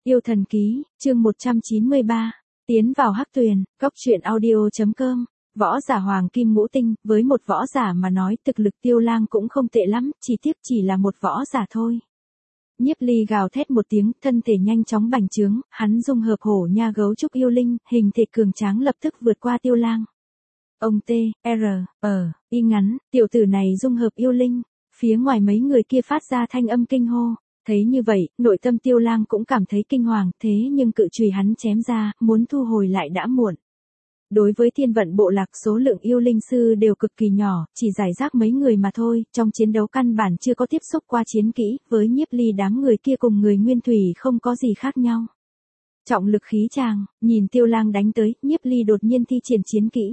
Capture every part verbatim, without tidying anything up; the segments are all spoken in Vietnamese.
Yêu thần ký, chương một trăm chín mươi ba. Tiến vào hắc tuyền, góc truyện audio.com. Võ giả hoàng kim ngũ tinh, với một võ giả mà nói thực lực Tiêu Lang cũng không tệ lắm, chỉ tiếc chỉ là một võ giả thôi. Nhiếp Ly gào thét một tiếng, thân thể nhanh chóng bành trướng, hắn dung hợp hổ nha gấu trúc yêu linh, hình thể cường tráng lập tức vượt qua Tiêu Lang. Ông T, R, ờ, y ngắn, tiểu tử này dung hợp yêu linh, phía ngoài mấy người kia phát ra thanh âm kinh hô. Thấy như vậy, nội tâm Tiêu Lang cũng cảm thấy kinh hoàng, thế nhưng cự chùy hắn chém ra, muốn thu hồi lại đã muộn. Đối với thiên vận bộ lạc số lượng yêu linh sư đều cực kỳ nhỏ, chỉ giải rác mấy người mà thôi, trong chiến đấu căn bản chưa có tiếp xúc qua chiến kỹ, với Nhiếp Ly đám người kia cùng người nguyên thủy không có gì khác nhau. Trọng lực khí tràng, nhìn Tiêu Lang đánh tới, Nhiếp Ly đột nhiên thi triển chiến kỹ.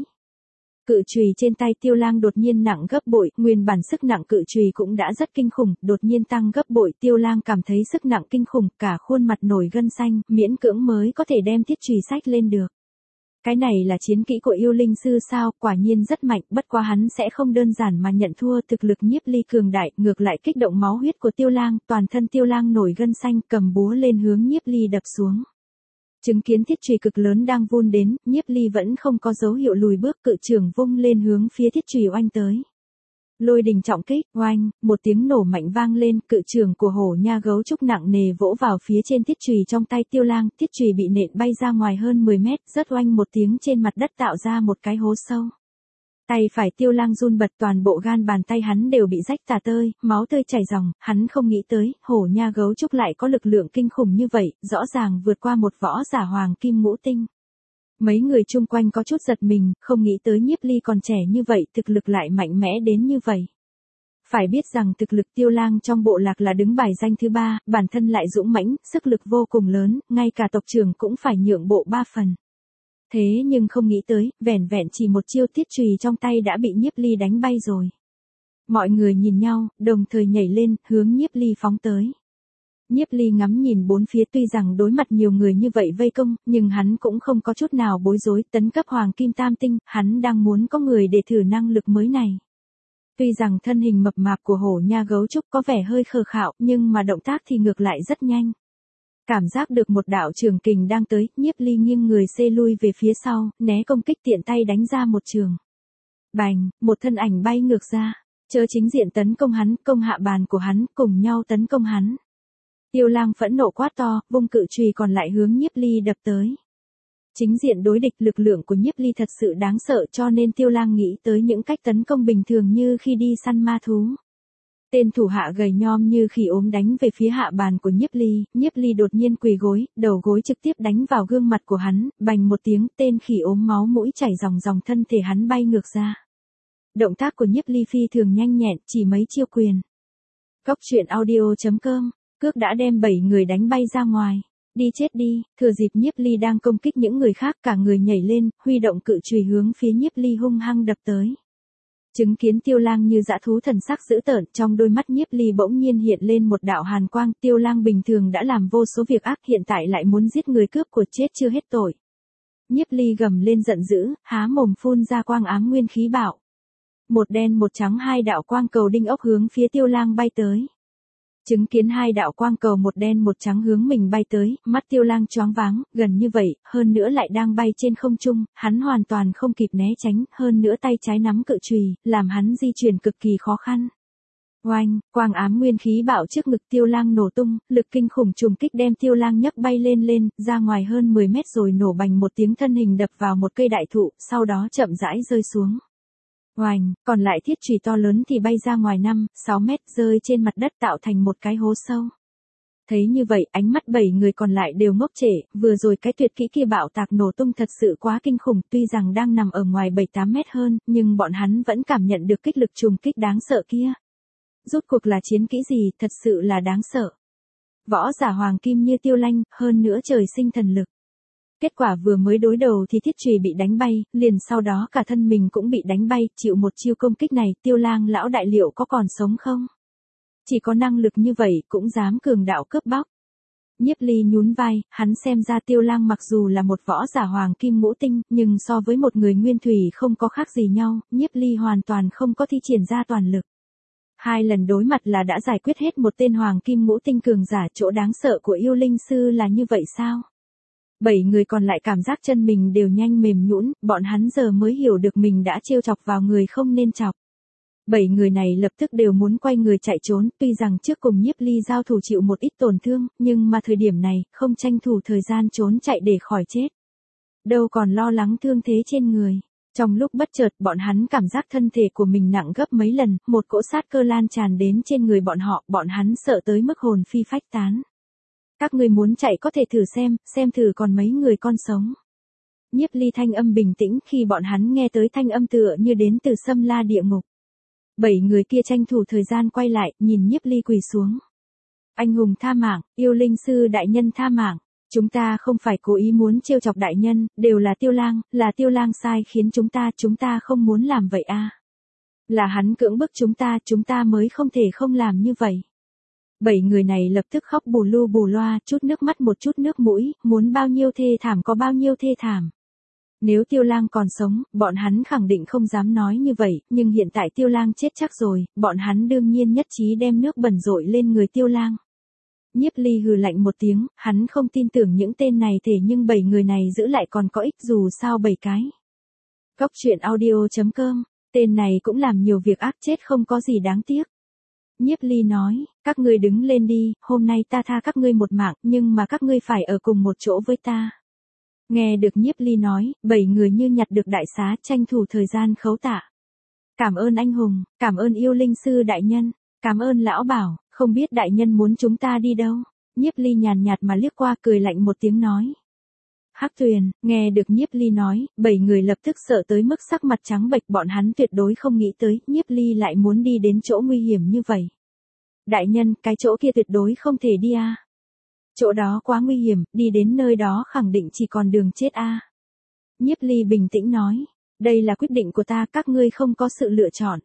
Cự chùy trên tay Tiêu Lang đột nhiên nặng gấp bội, nguyên bản sức nặng cự chùy cũng đã rất kinh khủng, đột nhiên tăng gấp bội, Tiêu Lang cảm thấy sức nặng kinh khủng, cả khuôn mặt nổi gân xanh, miễn cưỡng mới có thể đem thiết chùy xách lên được. Cái này là chiến kỹ của yêu linh sư sao, quả nhiên rất mạnh, bất quá hắn sẽ không đơn giản mà nhận thua, thực lực Nhiếp Ly cường đại, ngược lại kích động máu huyết của Tiêu Lang, toàn thân Tiêu Lang nổi gân xanh, cầm búa lên hướng Nhiếp Ly đập xuống. Chứng kiến thiết chùy cực lớn đang vun đến, Nhiếp Ly vẫn không có dấu hiệu lùi bước, cự trưởng vung lên hướng phía thiết chùy oanh tới. Lôi đình trọng kích, oanh, một tiếng nổ mạnh vang lên, cự trưởng của hổ nha gấu trúc nặng nề vỗ vào phía trên thiết chùy trong tay Tiêu Lang, thiết chùy bị nện bay ra ngoài hơn mười mét, rớt oanh một tiếng trên mặt đất tạo ra một cái hố sâu. Tay phải Tiêu Lang run bật, toàn bộ gan bàn tay hắn đều bị rách tả tơi, máu tươi chảy ròng, hắn không nghĩ tới, hổ nha gấu trúc lại có lực lượng kinh khủng như vậy, rõ ràng vượt qua một võ giả hoàng kim ngũ tinh. Mấy người chung quanh có chút giật mình, không nghĩ tới Nhiếp Ly còn trẻ như vậy, thực lực lại mạnh mẽ đến như vậy. Phải biết rằng thực lực Tiêu Lang trong bộ lạc là đứng bài danh thứ ba, bản thân lại dũng mãnh, sức lực vô cùng lớn, ngay cả tộc trưởng cũng phải nhượng bộ ba phần. Thế nhưng không nghĩ tới, vẻn vẹn chỉ một chiêu thiết chùy trong tay đã bị Nhiếp Ly đánh bay rồi. Mọi người nhìn nhau, đồng thời nhảy lên, hướng Nhiếp Ly phóng tới. Nhiếp Ly ngắm nhìn bốn phía, tuy rằng đối mặt nhiều người như vậy vây công, nhưng hắn cũng không có chút nào bối rối, tấn cấp hoàng kim tam tinh, hắn đang muốn có người để thử năng lực mới này. Tuy rằng thân hình mập mạp của hổ nha gấu trúc có vẻ hơi khờ khạo, nhưng mà động tác thì ngược lại rất nhanh. Cảm giác được một đạo trường kình đang tới, Nhiếp Ly nghiêng người xê lui về phía sau, né công kích tiện tay đánh ra một trường. Bành, một thân ảnh bay ngược ra, chớ chính diện tấn công hắn, công hạ bàn của hắn, cùng nhau tấn công hắn. Tiêu Lang phẫn nộ quát to, vung cự chùy còn lại hướng Nhiếp Ly đập tới. Chính diện đối địch, lực lượng của Nhiếp Ly thật sự đáng sợ, cho nên Tiêu Lang nghĩ tới những cách tấn công bình thường như khi đi săn ma thú. Tên thủ hạ gầy nhom như khỉ ốm đánh về phía hạ bàn của Nhiếp Ly, Nhiếp Ly đột nhiên quỳ gối, đầu gối trực tiếp đánh vào gương mặt của hắn, bành một tiếng, tên khỉ ốm máu mũi chảy ròng ròng, thân thể hắn bay ngược ra. Động tác của Nhiếp Ly phi thường nhanh nhẹn, chỉ mấy chiêu quyền. Góc truyện audio.com, cước đã đem bảy người đánh bay ra ngoài. Đi chết đi, thừa dịp Nhiếp Ly đang công kích những người khác, cả người nhảy lên, huy động cự chùy hướng phía Nhiếp Ly hung hăng đập tới. Chứng kiến Tiêu Lang như dã thú, thần sắc dữ tợn, trong đôi mắt Nhiếp Ly bỗng nhiên hiện lên một đạo hàn quang, Tiêu Lang bình thường đã làm vô số việc ác, hiện tại lại muốn giết người cướp của, chết chưa hết tội. Nhiếp Ly gầm lên giận dữ, há mồm phun ra quang ám nguyên khí bạo. Một đen một trắng hai đạo quang cầu đinh ốc hướng phía Tiêu Lang bay tới. Chứng kiến hai đạo quang cầu một đen một trắng hướng mình bay tới, mắt Tiêu Lang choáng váng, gần như vậy, hơn nữa lại đang bay trên không trung, hắn hoàn toàn không kịp né tránh, hơn nữa tay trái nắm cự chùy, làm hắn di chuyển cực kỳ khó khăn. Oanh, quang ám nguyên khí bạo trước ngực Tiêu Lang nổ tung, lực kinh khủng trùng kích đem Tiêu Lang nhấc bay lên lên, ra ngoài hơn mười mét rồi nổ bành một tiếng, thân hình đập vào một cây đại thụ, sau đó chậm rãi rơi xuống. Oanh, còn lại thiết chùy to lớn thì bay ra ngoài năm, sáu mét, rơi trên mặt đất tạo thành một cái hố sâu. Thấy như vậy, ánh mắt bảy người còn lại đều ngốc trệ, vừa rồi cái tuyệt kỹ kia bạo tạc nổ tung thật sự quá kinh khủng, tuy rằng đang nằm ở ngoài bảy tám mét hơn, nhưng bọn hắn vẫn cảm nhận được kích lực trùng kích đáng sợ kia. Rốt cuộc là chiến kỹ gì, thật sự là đáng sợ. Võ giả hoàng kim như Tiêu Lang, hơn nữa trời sinh thần lực. Kết quả vừa mới đối đầu thì thiết chùy bị đánh bay, liền sau đó cả thân mình cũng bị đánh bay, chịu một chiêu công kích này, Tiêu Lang lão đại liệu có còn sống không? Chỉ có năng lực như vậy cũng dám cường đạo cướp bóc. Nhiếp Ly nhún vai, hắn xem ra Tiêu Lang mặc dù là một võ giả hoàng kim ngũ tinh, nhưng so với một người nguyên thủy không có khác gì nhau, Nhiếp Ly hoàn toàn không có thi triển ra toàn lực. Hai lần đối mặt là đã giải quyết hết một tên hoàng kim ngũ tinh cường giả, chỗ đáng sợ của yêu linh sư là như vậy sao? Bảy người còn lại cảm giác chân mình đều nhanh mềm nhũn, bọn hắn giờ mới hiểu được mình đã trêu chọc vào người không nên chọc. Bảy người này lập tức đều muốn quay người chạy trốn, tuy rằng trước cùng Nhiếp Ly giao thủ chịu một ít tổn thương, nhưng mà thời điểm này, không tranh thủ thời gian trốn chạy để khỏi chết. Đâu còn lo lắng thương thế trên người. Trong lúc bất chợt, bọn hắn cảm giác thân thể của mình nặng gấp mấy lần, một cỗ sát cơ lan tràn đến trên người bọn họ, bọn hắn sợ tới mức hồn phi phách tán. Các ngươi muốn chạy có thể thử xem, xem thử còn mấy người con sống. Nhiếp Ly thanh âm bình tĩnh khi bọn hắn nghe tới thanh âm tựa như đến từ Xâm La địa ngục. Bảy người kia tranh thủ thời gian quay lại, nhìn Nhiếp Ly quỳ xuống. Anh hùng tha mạng, yêu linh sư đại nhân tha mạng. Chúng ta không phải cố ý muốn trêu chọc đại nhân, đều là Tiêu Lang, là Tiêu Lang sai khiến chúng ta, chúng ta không muốn làm vậy a. À. Là hắn cưỡng bức chúng ta, chúng ta mới không thể không làm như vậy. Bảy người này lập tức khóc bù lu bù loa, chút nước mắt một chút nước mũi, muốn bao nhiêu thê thảm có bao nhiêu thê thảm. Nếu Tiêu Lang còn sống, bọn hắn khẳng định không dám nói như vậy, nhưng hiện tại Tiêu Lang chết chắc rồi, bọn hắn đương nhiên nhất trí đem nước bẩn rội lên người Tiêu Lang. Nhiếp Ly hừ lạnh một tiếng, hắn không tin tưởng những tên này thể nhưng bảy người này giữ lại còn có ích dù sao bảy cái. Góc truyện audio chấm com, tên này cũng làm nhiều việc ác chết không có gì đáng tiếc. Nhiếp Ly nói, các ngươi đứng lên đi, hôm nay ta tha các ngươi một mạng, nhưng mà các ngươi phải ở cùng một chỗ với ta. Nghe được Nhiếp Ly nói, bảy người như nhặt được đại xá, tranh thủ thời gian khấu tạ. Cảm ơn anh hùng, cảm ơn yêu linh sư đại nhân, cảm ơn lão bảo, không biết đại nhân muốn chúng ta đi đâu. Nhiếp Ly nhàn nhạt mà liếc qua cười lạnh một tiếng nói. Hắc Tuyền, nghe được Nhiếp Ly nói, bảy người lập tức sợ tới mức sắc mặt trắng bệch, bọn hắn tuyệt đối không nghĩ tới, Nhiếp Ly lại muốn đi đến chỗ nguy hiểm như vậy. Đại nhân, cái chỗ kia tuyệt đối không thể đi a. Chỗ đó quá nguy hiểm, đi đến nơi đó khẳng định chỉ còn đường chết a. Nhiếp Ly bình tĩnh nói, đây là quyết định của ta, các ngươi không có sự lựa chọn.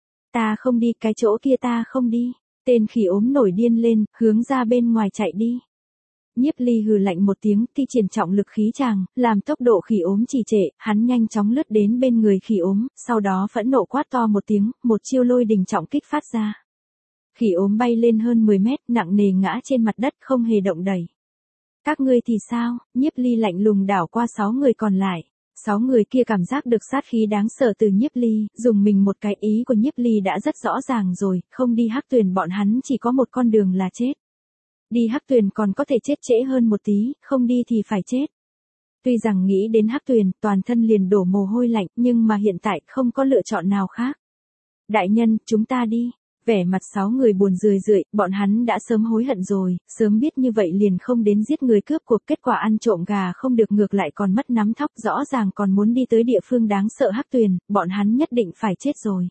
Ta không đi, cái chỗ kia ta không đi. Tên khỉ ốm nổi điên lên, hướng ra bên ngoài chạy đi. Nhiếp Ly hừ lạnh một tiếng, thi triển trọng lực khí tràng, làm tốc độ khỉ ốm trì trệ, hắn nhanh chóng lướt đến bên người khỉ ốm, sau đó phẫn nộ quát to một tiếng, một chiêu lôi đình trọng kích phát ra. Khỉ ốm bay lên hơn mười mét, nặng nề ngã trên mặt đất không hề động đẩy. Các ngươi thì sao? Nhiếp Ly lạnh lùng đảo qua sáu người còn lại. Sáu người kia cảm giác được sát khí đáng sợ từ Nhiếp Ly, dùng mình một cái, ý của Nhiếp Ly đã rất rõ ràng rồi, không đi Hắc Tuyền bọn hắn chỉ có một con đường là chết. Đi Hắc Tuyền còn có thể chết trễ hơn một tí, không đi thì phải chết. Tuy rằng nghĩ đến Hắc Tuyền, toàn thân liền đổ mồ hôi lạnh, nhưng mà hiện tại không có lựa chọn nào khác. Đại nhân, chúng ta đi. Vẻ mặt sáu người buồn rười rượi, bọn hắn đã sớm hối hận rồi, sớm biết như vậy liền không đến giết người cướp cuộc, kết quả ăn trộm gà không được ngược lại còn mất nắm thóc, rõ ràng còn muốn đi tới địa phương đáng sợ Hắc Tuyền, bọn hắn nhất định phải chết rồi.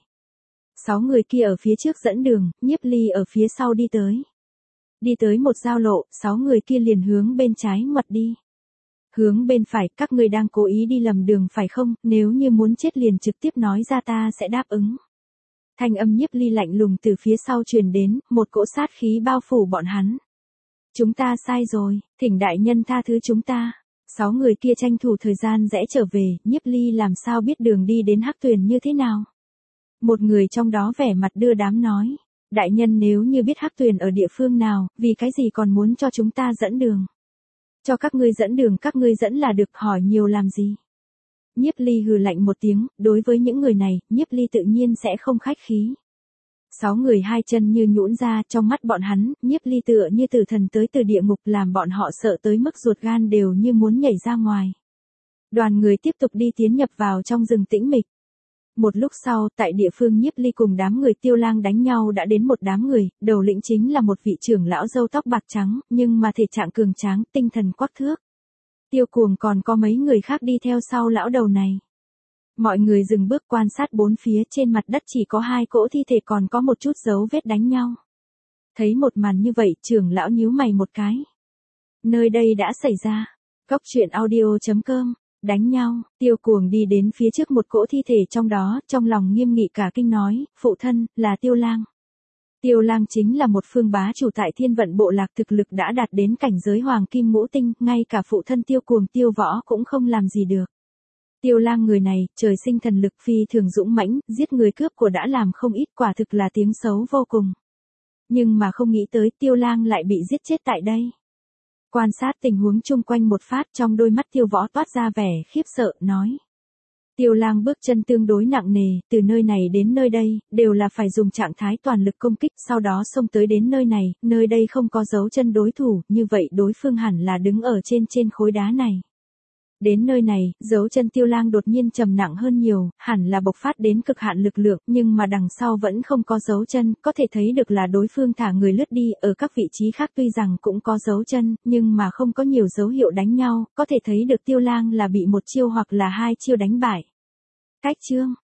Sáu người kia ở phía trước dẫn đường, Nhiếp Ly ở phía sau đi tới. Đi tới một giao lộ, sáu người kia liền hướng bên trái ngoặt đi. Hướng bên phải, các ngươi đang cố ý đi lầm đường phải không, nếu như muốn chết liền trực tiếp nói ra ta sẽ đáp ứng. Thanh âm Nhiếp Ly lạnh lùng từ phía sau truyền đến, một cỗ sát khí bao phủ bọn hắn. Chúng ta sai rồi, thỉnh đại nhân tha thứ chúng ta. Sáu người kia tranh thủ thời gian rẽ trở về, Nhiếp Ly làm sao biết đường đi đến Hắc Tuyền như thế nào. Một người trong đó vẻ mặt đưa đám nói, đại nhân nếu như biết Hắc Tuyền ở địa phương nào, vì cái gì còn muốn cho chúng ta dẫn đường. Cho các ngươi dẫn đường, các ngươi dẫn là được, hỏi nhiều làm gì. Nhiếp Ly hừ lạnh một tiếng, đối với những người này, Nhiếp Ly tự nhiên sẽ không khách khí. Sáu người hai chân như nhũn ra, trong mắt bọn hắn, Nhiếp Ly tựa như tử thần tới từ địa ngục, làm bọn họ sợ tới mức ruột gan đều như muốn nhảy ra ngoài. Đoàn người tiếp tục đi tiến nhập vào trong rừng tĩnh mịch. Một lúc sau, tại địa phương Nhiếp Ly cùng đám người Tiêu Lang đánh nhau đã đến một đám người, đầu lĩnh chính là một vị trưởng lão râu tóc bạc trắng, nhưng mà thể trạng cường tráng, tinh thần quắc thước. Tiêu Cuồng còn có mấy người khác đi theo sau lão đầu này. Mọi người dừng bước quan sát bốn phía, trên mặt đất chỉ có hai cỗ thi thể, còn có một chút dấu vết đánh nhau. Thấy một màn như vậy, trưởng lão nhíu mày một cái. Nơi đây đã xảy ra. Góc truyện audio chấm com. Đánh nhau, Tiêu Cuồng đi đến phía trước một cỗ thi thể trong đó, trong lòng nghiêm nghị cả kinh nói, phụ thân, là Tiêu Lang. Tiêu Lang chính là một phương bá chủ tại Thiên Vận bộ lạc, thực lực đã đạt đến cảnh giới hoàng kim ngũ tinh, ngay cả phụ thân Tiêu Cuồng Tiêu Võ cũng không làm gì được. Tiêu Lang người này, trời sinh thần lực phi thường dũng mãnh, giết người cướp của đã làm không ít, quả thực là tiếng xấu vô cùng. Nhưng mà không nghĩ tới Tiêu Lang lại bị giết chết tại đây. Quan sát tình huống chung quanh một phát, trong đôi mắt Tiêu Võ toát ra vẻ khiếp sợ, nói. Tiêu Lang bước chân tương đối nặng nề, từ nơi này đến nơi đây, đều là phải dùng trạng thái toàn lực công kích, sau đó xông tới đến nơi này, nơi đây không có dấu chân đối thủ, như vậy đối phương hẳn là đứng ở trên trên khối đá này. Đến nơi này, dấu chân Tiêu Lang đột nhiên trầm nặng hơn nhiều, hẳn là bộc phát đến cực hạn lực lượng, nhưng mà đằng sau vẫn không có dấu chân, có thể thấy được là đối phương thả người lướt đi, ở các vị trí khác tuy rằng cũng có dấu chân, nhưng mà không có nhiều dấu hiệu đánh nhau, có thể thấy được Tiêu Lang là bị một chiêu hoặc là hai chiêu đánh bại. Cách chương